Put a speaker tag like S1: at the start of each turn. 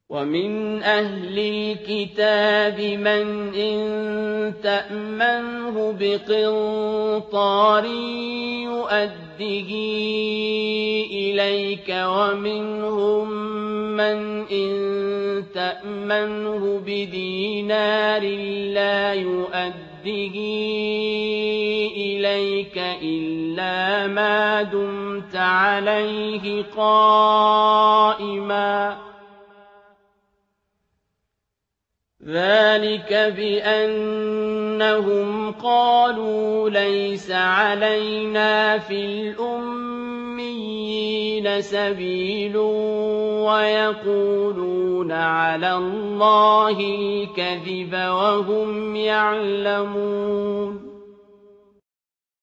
S1: وَمِنْ أَهْلِ الْكِتَابِ مَنْ إِن تَأْمَنْهُ بِقِنطَارٍ يُؤَدِّهِ إِلَيْكَ وَمِنْهُم مَّنْ إِن تَأْمَنْهُ بِدِينَارٍ لَّا يُؤَدِّهِ إِلَيْكَ إِلَّا مَا دُمْتَ عَلَيْهِ قَائِمًا ۗ ذَلِكَ بِأَنَّهُمْ قَالُوا لَيْسَ عَلَيْنَا فِي الْأُمِّيِّينَ سَبِيلٌ وَيَقُولُونَ عَلَى اللَّهِ الْكَذِبَ وَهُمْ يَعْلَمُونَ